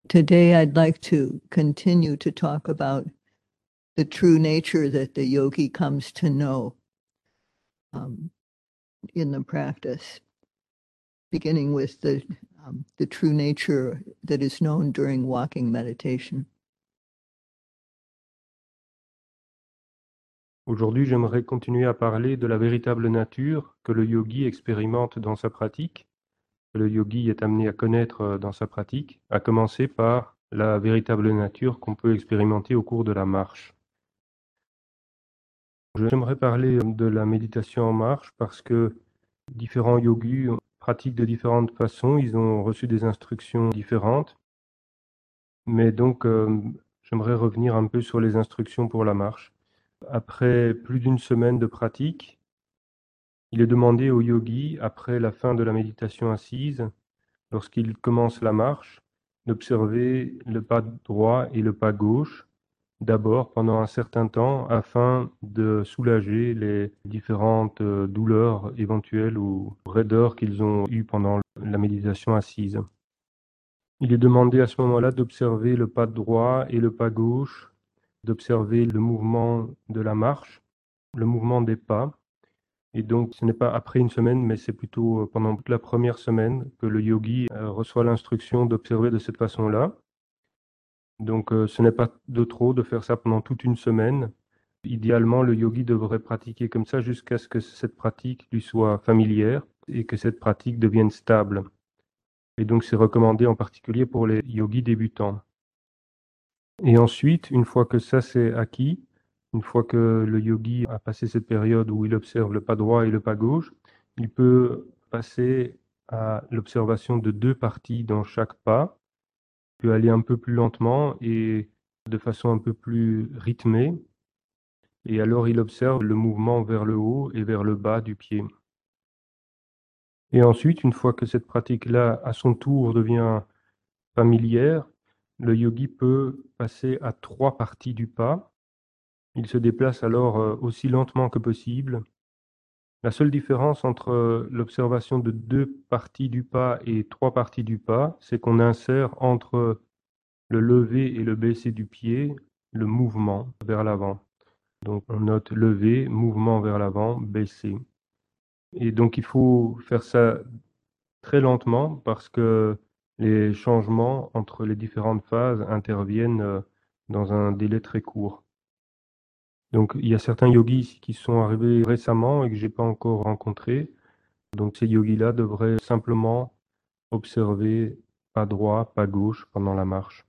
Today I'd like to continue to talk about the true nature that the yogi comes to know in the practice, beginning with the true nature that is known during walking meditation. Aujourd'hui, j'aimerais continuer à parler de la véritable nature que le yogi expérimente dans sa pratique, que le yogi est amené à connaître dans sa pratique, à commencer par la véritable nature qu'on peut expérimenter au cours de la marche. J'aimerais parler de la méditation en marche parce que différents yogis pratiquent de différentes façons, ils ont reçu des instructions différentes, mais donc j'aimerais revenir un peu sur les instructions pour la marche. Après plus d'une semaine de pratique, il est demandé au yogi, après la fin de la méditation assise, lorsqu'il commence la marche, d'observer le pas droit et le pas gauche, d'abord pendant un certain temps, afin de soulager les différentes douleurs éventuelles ou raideurs qu'ils ont eues pendant la méditation assise. Il est demandé à ce moment-là d'observer le pas droit et le pas gauche, d'observer le mouvement de la marche, le mouvement des pas. Et donc, ce n'est pas après une semaine, mais c'est plutôt pendant toute la première semaine que le yogi reçoit l'instruction d'observer de cette façon-là. Donc, ce n'est pas de trop de faire ça pendant toute une semaine. Idéalement, le yogi devrait pratiquer comme ça jusqu'à ce que cette pratique lui soit familière et que cette pratique devienne stable. Et donc, c'est recommandé en particulier pour les yogis débutants. Et ensuite, une fois que ça c'est acquis, une fois que le yogi a passé cette période où il observe le pas droit et le pas gauche, il peut passer à l'observation de deux parties dans chaque pas, il peut aller un peu plus lentement et de façon un peu plus rythmée, et alors il observe le mouvement vers le haut et vers le bas du pied. Et ensuite, une fois que cette pratique-là, à son tour, devient familière, le yogi peut passer à trois parties du pas. Il se déplace alors aussi lentement que possible. La seule différence entre l'observation de deux parties du pas et trois parties du pas, c'est qu'on insère entre le lever et le baisser du pied le mouvement vers l'avant. Donc on note lever, mouvement vers l'avant, baisser. Et donc il faut faire ça très lentement parce que les changements entre les différentes phases interviennent dans un délai très court. Donc, il y a certains yogis ici qui sont arrivés récemment et que j'ai pas encore rencontrés. Donc, ces yogis-là devraient simplement observer pas droit, pas gauche pendant la marche.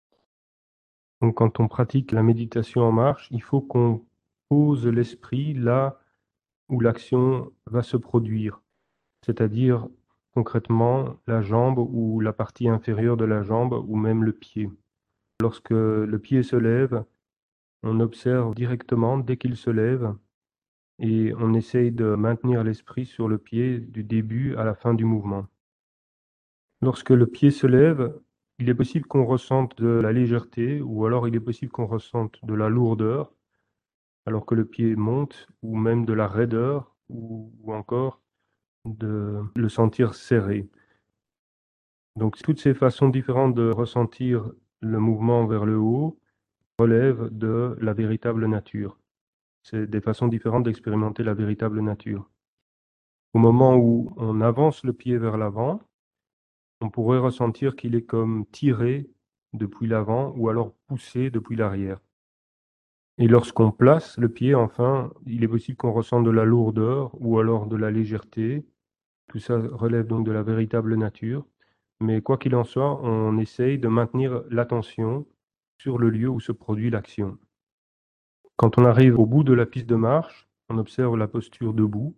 Donc, quand on pratique la méditation en marche, il faut qu'on pose l'esprit là où l'action va se produire, c'est-à-dire concrètement la jambe ou la partie inférieure de la jambe ou même le pied. Lorsque le pied se lève, on observe directement dès qu'il se lève et on essaye de maintenir l'esprit sur le pied du début à la fin du mouvement. Lorsque le pied se lève, il est possible qu'on ressente de la légèreté ou alors il est possible qu'on ressente de la lourdeur alors que le pied monte ou même de la raideur ou encore de le sentir serré. Donc toutes ces façons différentes de ressentir le mouvement vers le haut relèvent de la véritable nature. C'est des façons différentes d'expérimenter la véritable nature. Au moment où on avance le pied vers l'avant, on pourrait ressentir qu'il est comme tiré depuis l'avant ou alors poussé depuis l'arrière. Et lorsqu'on place le pied, enfin, il est possible qu'on ressente de la lourdeur ou alors de la légèreté. Tout ça relève donc de la véritable nature. Mais quoi qu'il en soit, on essaye de maintenir l'attention sur le lieu où se produit l'action. Quand on arrive au bout de la piste de marche, on observe la posture debout.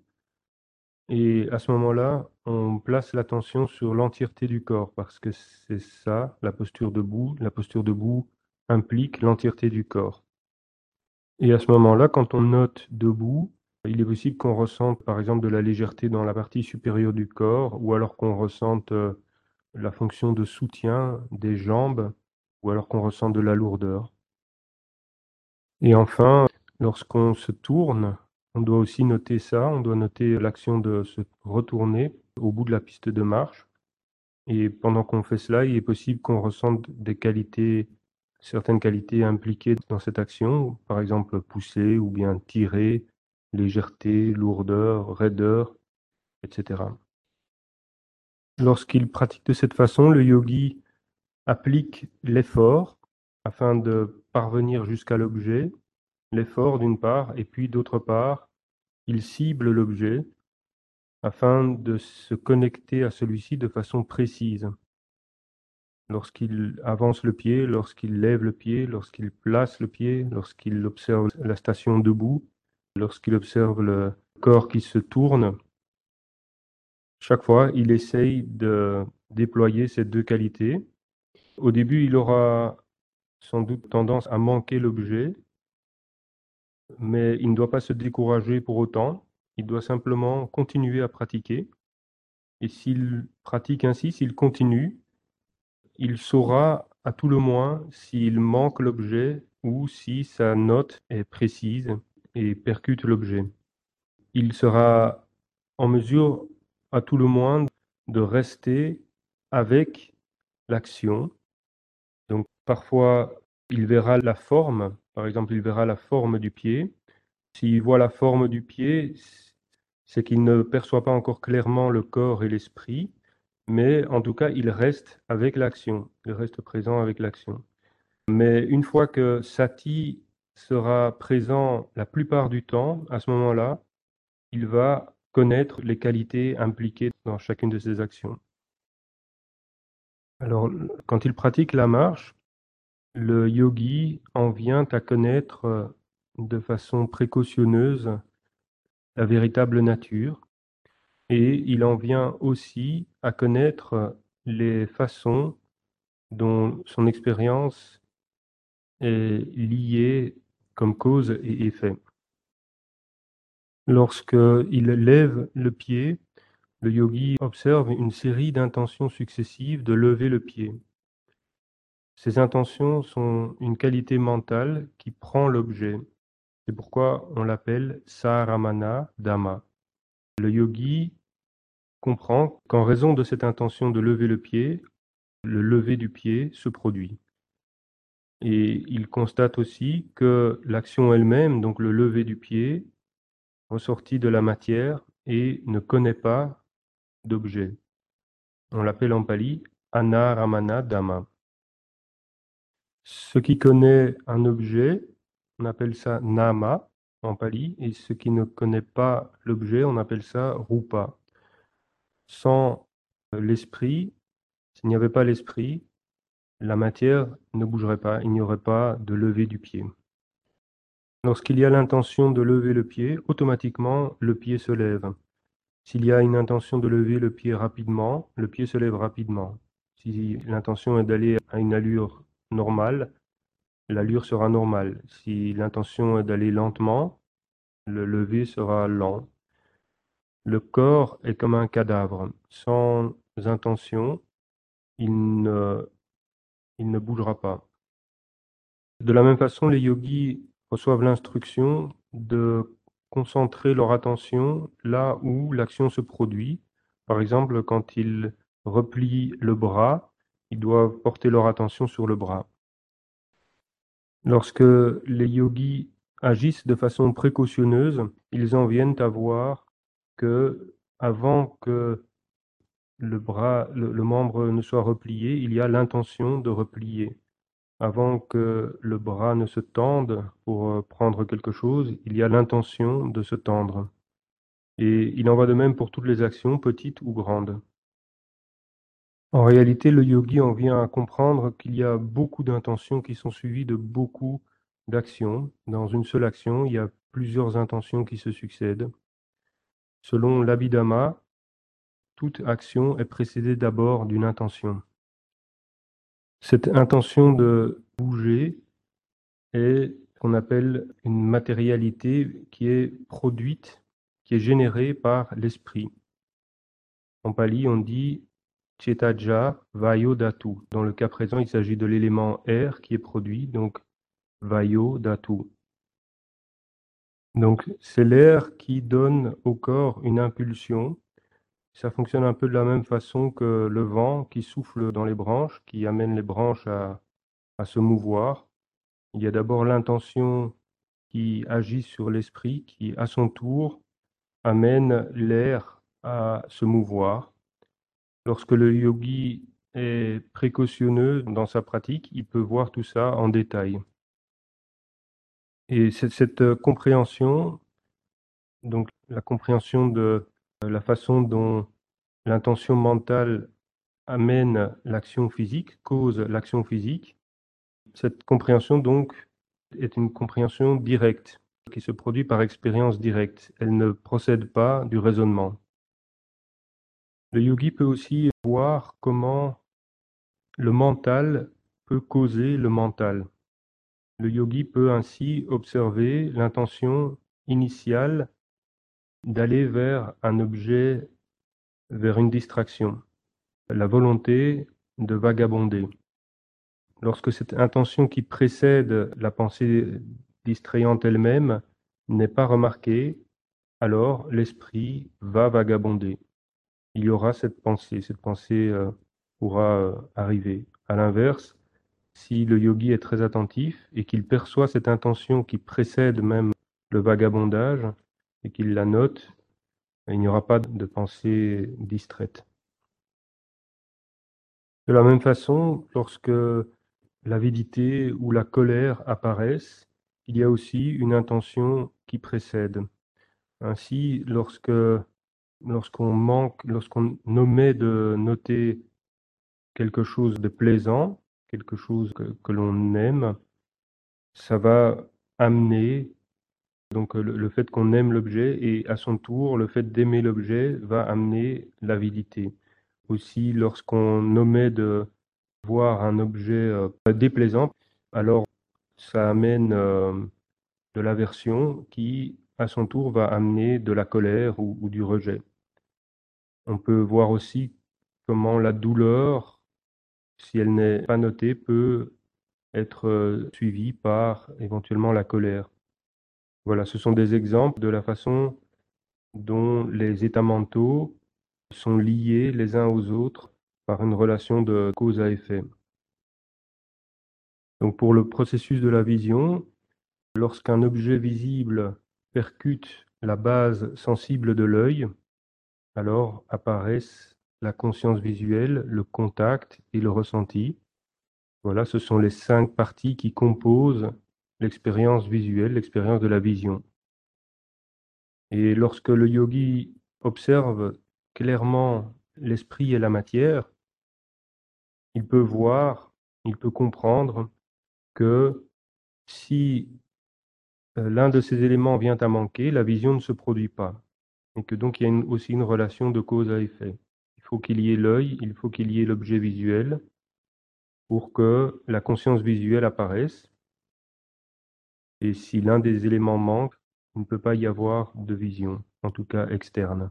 Et à ce moment-là, on place l'attention sur l'entièreté du corps, parce que c'est ça, la posture debout. La posture debout implique l'entièreté du corps. Et à ce moment-là, quand on note debout, il est possible qu'on ressente par exemple de la légèreté dans la partie supérieure du corps, ou alors qu'on ressente la fonction de soutien des jambes, ou alors qu'on ressente de la lourdeur. Et enfin, lorsqu'on se tourne, on doit aussi noter ça, on doit noter l'action de se retourner au bout de la piste de marche. Et pendant qu'on fait cela, il est possible qu'on ressente certaines qualités impliquées dans cette action, par exemple pousser ou bien tirer, légèreté, lourdeur, raideur, etc. Lorsqu'il pratique de cette façon, le yogi applique l'effort afin de parvenir jusqu'à l'objet, l'effort d'une part, et puis d'autre part, il cible l'objet afin de se connecter à celui-ci de façon précise. Lorsqu'il avance le pied, lorsqu'il lève le pied, lorsqu'il place le pied, lorsqu'il observe la station debout, lorsqu'il observe le corps qui se tourne, chaque fois, il essaye de déployer ces deux qualités. Au début, il aura sans doute tendance à manquer l'objet, mais il ne doit pas se décourager pour autant. Il doit simplement continuer à pratiquer. Et s'il pratique ainsi, s'il continue, il saura à tout le moins s'il manque l'objet ou si sa note est précise et percute l'objet. Il sera en mesure à tout le moins de rester avec l'action. Donc parfois, il verra la forme, par exemple, il verra la forme du pied. S'il voit la forme du pied, c'est qu'il ne perçoit pas encore clairement le corps et l'esprit, mais en tout cas, il reste avec l'action, il reste présent avec l'action. Mais une fois que Sati sera présent la plupart du temps, à ce moment-là, il va connaître les qualités impliquées dans chacune de ces actions. Alors, quand il pratique la marche, le yogi en vient à connaître de façon précautionneuse la véritable nature et il en vient aussi à connaître les façons dont son expérience est liée comme cause et effet. Lorsqu'il lève le pied, le yogi observe une série d'intentions successives de lever le pied. Ces intentions sont une qualité mentale qui prend l'objet. C'est pourquoi on l'appelle Saramana Dhamma. Le yogi comprend qu'en raison de cette intention de lever le pied, le lever du pied se produit. Et il constate aussi que l'action elle-même, donc le lever du pied, ressortit de la matière et ne connaît pas d'objet. On l'appelle en pali Anaramana Dhamma. Ce qui connaît un objet, on appelle ça nama en pali, et ce qui ne connaît pas l'objet, on appelle ça rupa. Sans l'esprit, s'il n'y avait pas l'esprit, la matière ne bougerait pas, il n'y aurait pas de lever du pied. Lorsqu'il y a l'intention de lever le pied, automatiquement le pied se lève. S'il y a une intention de lever le pied rapidement, le pied se lève rapidement. Si l'intention est d'aller à une allure normale, l'allure sera normale. Si l'intention est d'aller lentement, le lever sera lent. Le corps est comme un cadavre. Sans intention, il ne bougera pas. De la même façon, les yogis reçoivent l'instruction de concentrer leur attention là où l'action se produit. Par exemple, quand ils replient le bras, ils doivent porter leur attention sur le bras. Lorsque les yogis agissent de façon précautionneuse, ils en viennent à voir que avant que le membre ne soit replié, il y a l'intention de replier. Avant que le bras ne se tende pour prendre quelque chose, il y a l'intention de se tendre. Et il en va de même pour toutes les actions, petites ou grandes. En réalité, le yogi en vient à comprendre qu'il y a beaucoup d'intentions qui sont suivies de beaucoup d'actions. Dans une seule action, il y a plusieurs intentions qui se succèdent. Selon l'Abhidhamma, toute action est précédée d'abord d'une intention. Cette intention de bouger est ce qu'on appelle une matérialité qui est produite, qui est générée par l'esprit. En pali, on dit Chetaja Vayo Dhatu. Dans le cas présent, il s'agit de l'élément air qui est produit, donc Vayo Dhatu. Donc c'est l'air qui donne au corps une impulsion. Ça fonctionne un peu de la même façon que le vent qui souffle dans les branches, qui amène les branches à se mouvoir. Il y a d'abord l'intention qui agit sur l'esprit, qui à son tour amène l'air à se mouvoir. Lorsque le yogi est précautionneux dans sa pratique, il peut voir tout ça en détail. Et cette compréhension, donc la compréhension de la façon dont l'intention mentale amène l'action physique, cause l'action physique, cette compréhension donc est une compréhension directe, qui se produit par expérience directe. Elle ne procède pas du raisonnement. Le yogi peut aussi voir comment le mental peut causer le mental. Le yogi peut ainsi observer l'intention initiale d'aller vers un objet, vers une distraction, la volonté de vagabonder. Lorsque cette intention qui précède la pensée distrayante elle-même n'est pas remarquée, alors l'esprit va vagabonder. Il y aura cette pensée pourra arriver. À l'inverse, si le yogi est très attentif et qu'il perçoit cette intention qui précède même le vagabondage et qu'il la note, il n'y aura pas de pensée distraite. De la même façon, lorsque l'avidité ou la colère apparaissent, il y a aussi une intention qui précède. Ainsi, lorsqu'on omet de noter quelque chose de plaisant, quelque chose que l'on aime, ça va amener, donc le fait qu'on aime l'objet et à son tour, le fait d'aimer l'objet va amener l'avidité. Aussi, lorsqu'on omet de voir un objet déplaisant, alors ça amène de l'aversion qui, à son tour, va amener de la colère ou du rejet. On peut voir aussi comment la douleur, si elle n'est pas notée, peut être suivie par éventuellement la colère. Voilà, ce sont des exemples de la façon dont les états mentaux sont liés les uns aux autres par une relation de cause à effet. Donc pour le processus de la vision, lorsqu'un objet visible percute la base sensible de l'œil, alors apparaissent la conscience visuelle, le contact et le ressenti. Voilà, ce sont les 5 parties qui composent l'expérience visuelle, l'expérience de la vision. Et lorsque le yogi observe clairement l'esprit et la matière, il peut voir, il peut comprendre que si l'un de ces éléments vient à manquer, la vision ne se produit pas. Et que donc il y a aussi une relation de cause à effet. Il faut qu'il y ait l'œil, il faut qu'il y ait l'objet visuel pour que la conscience visuelle apparaisse. Et si l'un des éléments manque, il ne peut pas y avoir de vision, en tout cas externe.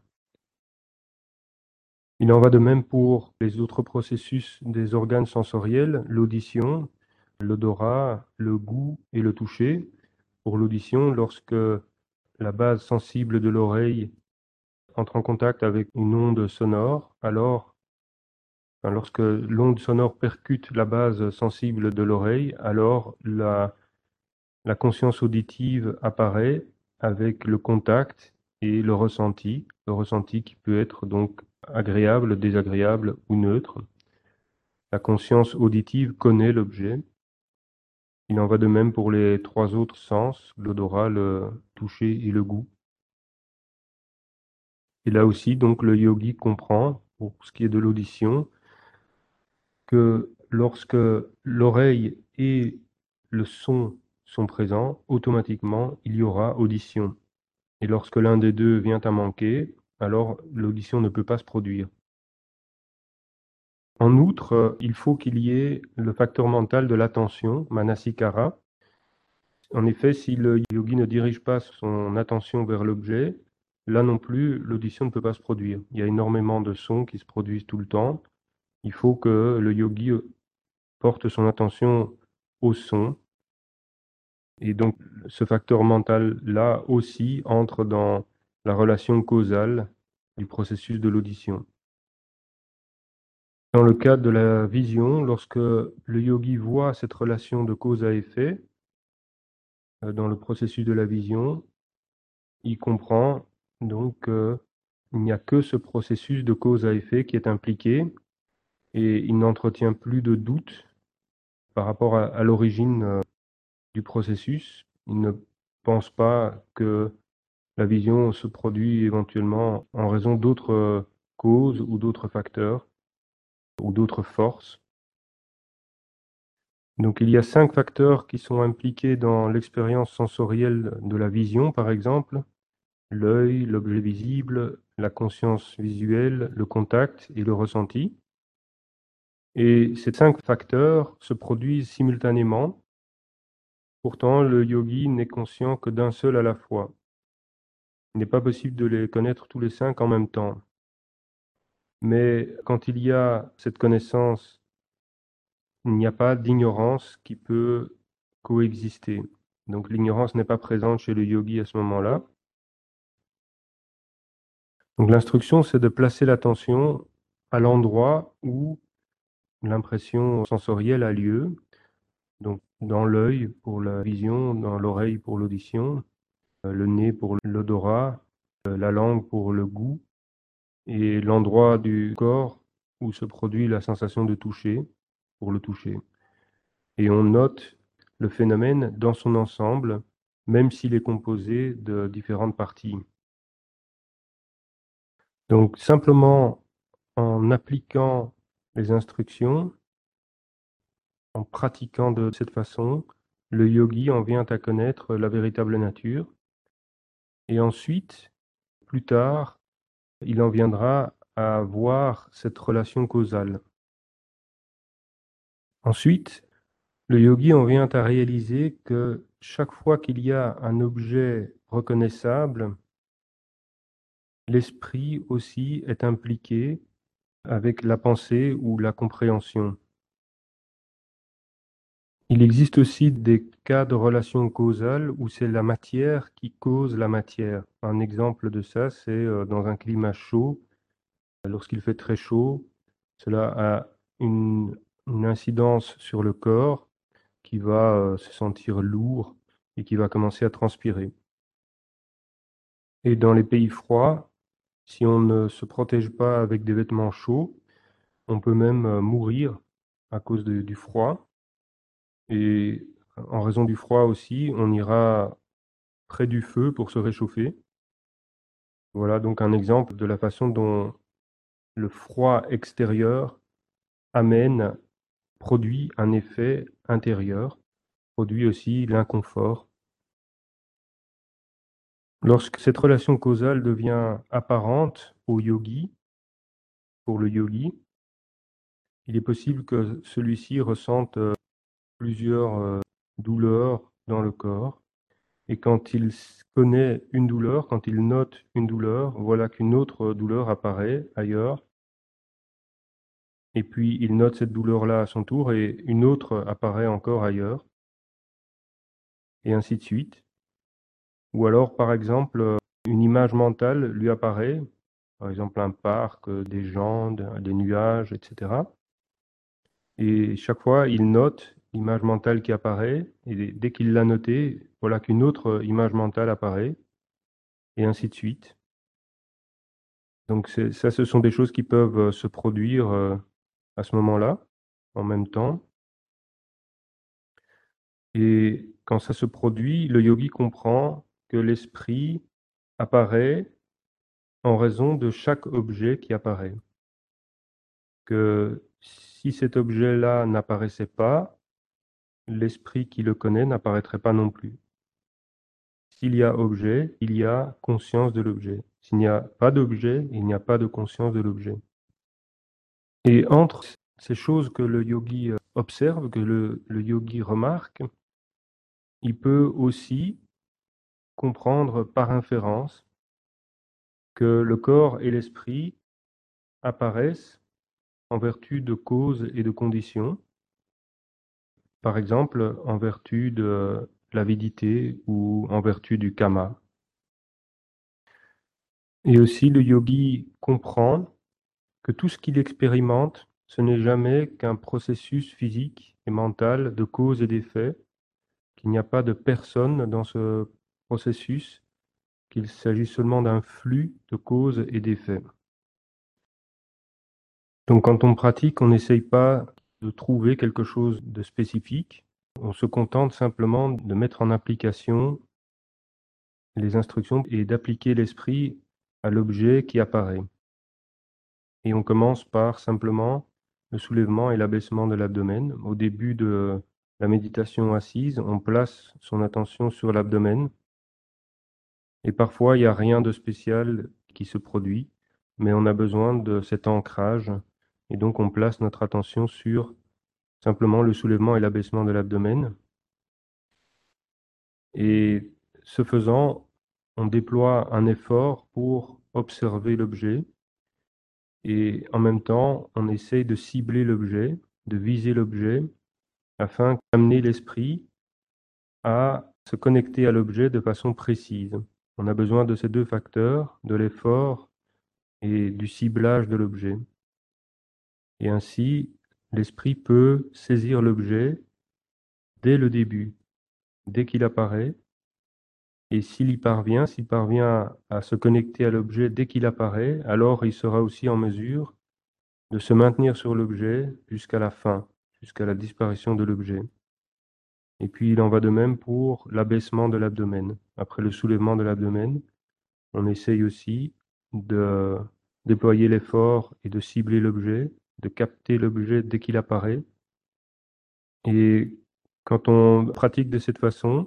Il en va de même pour les autres processus des organes sensoriels, l'audition, l'odorat, le goût et le toucher. Pour l'audition, lorsque la base sensible de l'oreille entre en contact avec une onde sonore, alors, lorsque l'onde sonore percute la base sensible de l'oreille, alors la conscience auditive apparaît avec le contact et le ressenti qui peut être donc agréable, désagréable ou neutre. La conscience auditive connaît l'objet. Il en va de même pour les 3 autres sens, l'odorat, le toucher et le goût. Et là aussi, donc, le yogi comprend, pour ce qui est de l'audition, que lorsque l'oreille et le son sont présents, automatiquement, il y aura audition. Et lorsque l'un des deux vient à manquer, alors l'audition ne peut pas se produire. En outre, il faut qu'il y ait le facteur mental de l'attention, manasikara. En effet, si le yogi ne dirige pas son attention vers l'objet, là non plus, l'audition ne peut pas se produire. Il y a énormément de sons qui se produisent tout le temps. Il faut que le yogi porte son attention au son. Et donc, ce facteur mental-là aussi entre dans la relation causale du processus de l'audition. Dans le cadre de la vision, lorsque le yogi voit cette relation de cause à effet, dans le processus de la vision, il comprend donc qu'il n'y a que ce processus de cause à effet qui est impliqué et il n'entretient plus de doute par rapport à l'origine du processus. Il ne pense pas que la vision se produit éventuellement en raison d'autres causes ou d'autres facteurs ou d'autres forces. Donc il y a 5 facteurs qui sont impliqués dans l'expérience sensorielle de la vision, par exemple: l'œil, l'objet visible, la conscience visuelle, le contact et le ressenti. Et ces 5 facteurs se produisent simultanément. Pourtant, le yogi n'est conscient que d'un seul à la fois. Il n'est pas possible de les connaître tous les 5 en même temps. Mais quand il y a cette connaissance, il n'y a pas d'ignorance qui peut coexister. Donc l'ignorance n'est pas présente chez le yogi à ce moment-là. Donc l'instruction, c'est de placer l'attention à l'endroit où l'impression sensorielle a lieu, donc dans l'œil pour la vision, dans l'oreille pour l'audition, le nez pour l'odorat, la langue pour le goût, et l'endroit du corps où se produit la sensation de toucher pour le toucher. Et on note le phénomène dans son ensemble, même s'il est composé de différentes parties. Donc simplement en appliquant les instructions, en pratiquant de cette façon, le yogi en vient à connaître la véritable nature. Et ensuite, plus tard, il en viendra à voir cette relation causale. Ensuite, le yogi en vient à réaliser que chaque fois qu'il y a un objet reconnaissable, l'esprit aussi est impliqué avec la pensée ou la compréhension. Il existe aussi des cas de relation causale où c'est la matière qui cause la matière. Un exemple de ça, c'est dans un climat chaud. Lorsqu'il fait très chaud, cela a une incidence sur le corps qui va se sentir lourd et qui va commencer à transpirer. Et dans les pays froids, si on ne se protège pas avec des vêtements chauds, on peut même mourir à cause du froid. Et en raison du froid aussi, on ira près du feu pour se réchauffer. Voilà donc un exemple de la façon dont le froid extérieur produit un effet intérieur, produit aussi l'inconfort. Lorsque cette relation causale devient apparente au yogi, pour le yogi, il est possible que celui-ci ressente plusieurs douleurs dans le corps. Et quand il connaît une douleur, quand il note une douleur, voilà qu'une autre douleur apparaît ailleurs. Et puis il note cette douleur-là à son tour et une autre apparaît encore ailleurs. Et ainsi de suite. Ou alors, par exemple, une image mentale lui apparaît, par exemple un parc, des gens, des nuages, etc. Et chaque fois, il note l'image mentale qui apparaît, et dès qu'il l'a notée, voilà qu'une autre image mentale apparaît, et ainsi de suite. Donc ça, ce sont des choses qui peuvent se produire à ce moment-là, en même temps. Et quand ça se produit, le yogi comprend que l'esprit apparaît en raison de chaque objet qui apparaît. Que si cet objet-là n'apparaissait pas, l'esprit qui le connaît n'apparaîtrait pas non plus. S'il y a objet, il y a conscience de l'objet. S'il n'y a pas d'objet, il n'y a pas de conscience de l'objet. Et entre ces choses que le yogi observe, que le yogi remarque, il peut aussi comprendre par inférence que le corps et l'esprit apparaissent en vertu de causes et de conditions, par exemple en vertu de l'avidité ou en vertu du karma. Et aussi, le yogi comprend que tout ce qu'il expérimente, ce n'est jamais qu'un processus physique et mental de cause et d'effet, qu'il n'y a pas de personne dans ce processus, qu'il s'agit seulement d'un flux de causes et d'effets. Donc quand on pratique, on n'essaye pas de trouver quelque chose de spécifique, on se contente simplement de mettre en application les instructions et d'appliquer l'esprit à l'objet qui apparaît. Et on commence par simplement le soulèvement et l'abaissement de l'abdomen. Au début de la méditation assise, on place son attention sur l'abdomen. Et parfois, il n'y a rien de spécial qui se produit, mais on a besoin de cet ancrage. Et donc, on place notre attention sur simplement le soulèvement et l'abaissement de l'abdomen. Et ce faisant, on déploie un effort pour observer l'objet. Et en même temps, on essaye de cibler l'objet, de viser l'objet, afin d'amener l'esprit à se connecter à l'objet de façon précise. On a besoin de ces deux facteurs, de l'effort et du ciblage de l'objet. Et ainsi, l'esprit peut saisir l'objet dès le début, dès qu'il apparaît, et s'il parvient à se connecter à l'objet dès qu'il apparaît, alors il sera aussi en mesure de se maintenir sur l'objet jusqu'à la fin, jusqu'à la disparition de l'objet. Et puis il en va de même pour l'abaissement de l'abdomen. Après le soulèvement de l'abdomen, on essaye aussi de déployer l'effort et de cibler l'objet, de capter l'objet dès qu'il apparaît. Et quand on pratique de cette façon,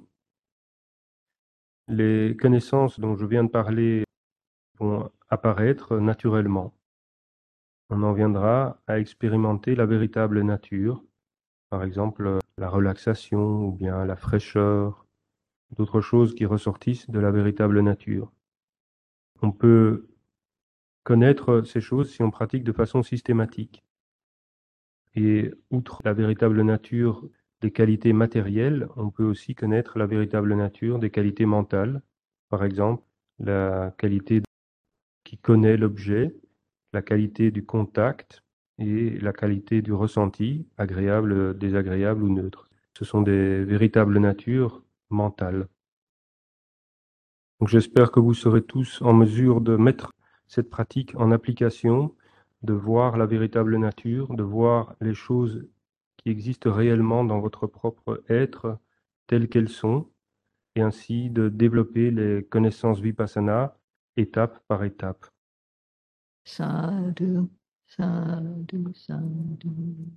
les connaissances dont je viens de parler vont apparaître naturellement. On en viendra à expérimenter la véritable nature, par exemple la relaxation ou bien la fraîcheur, d'autres choses qui ressortissent de la véritable nature. On peut connaître ces choses si on pratique de façon systématique. Et outre la véritable nature des qualités matérielles, on peut aussi connaître la véritable nature des qualités mentales. Par exemple, la qualité qui connaît l'objet, la qualité du contact et la qualité du ressenti, agréable, désagréable ou neutre. Ce sont des véritables natures mentales. Donc j'espère que vous serez tous en mesure de mettre cette pratique en application, de voir la véritable nature, de voir les choses qui existent réellement dans votre propre être telles qu'elles sont, et ainsi de développer les connaissances vipassana étape par étape. Sadhu, sadhu, sadhu.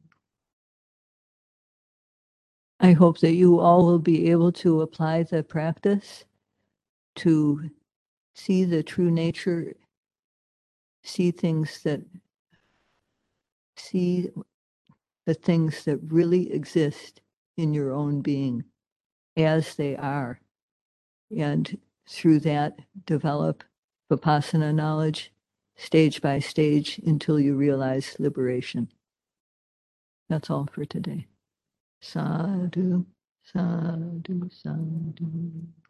I hope that you all will be able to apply the practice to see the true nature, see the things that really exist in your own being as they are. And through that, develop Vipassana knowledge stage by stage until you realize liberation. That's all for today. Sadhu, sadhu, sadhu.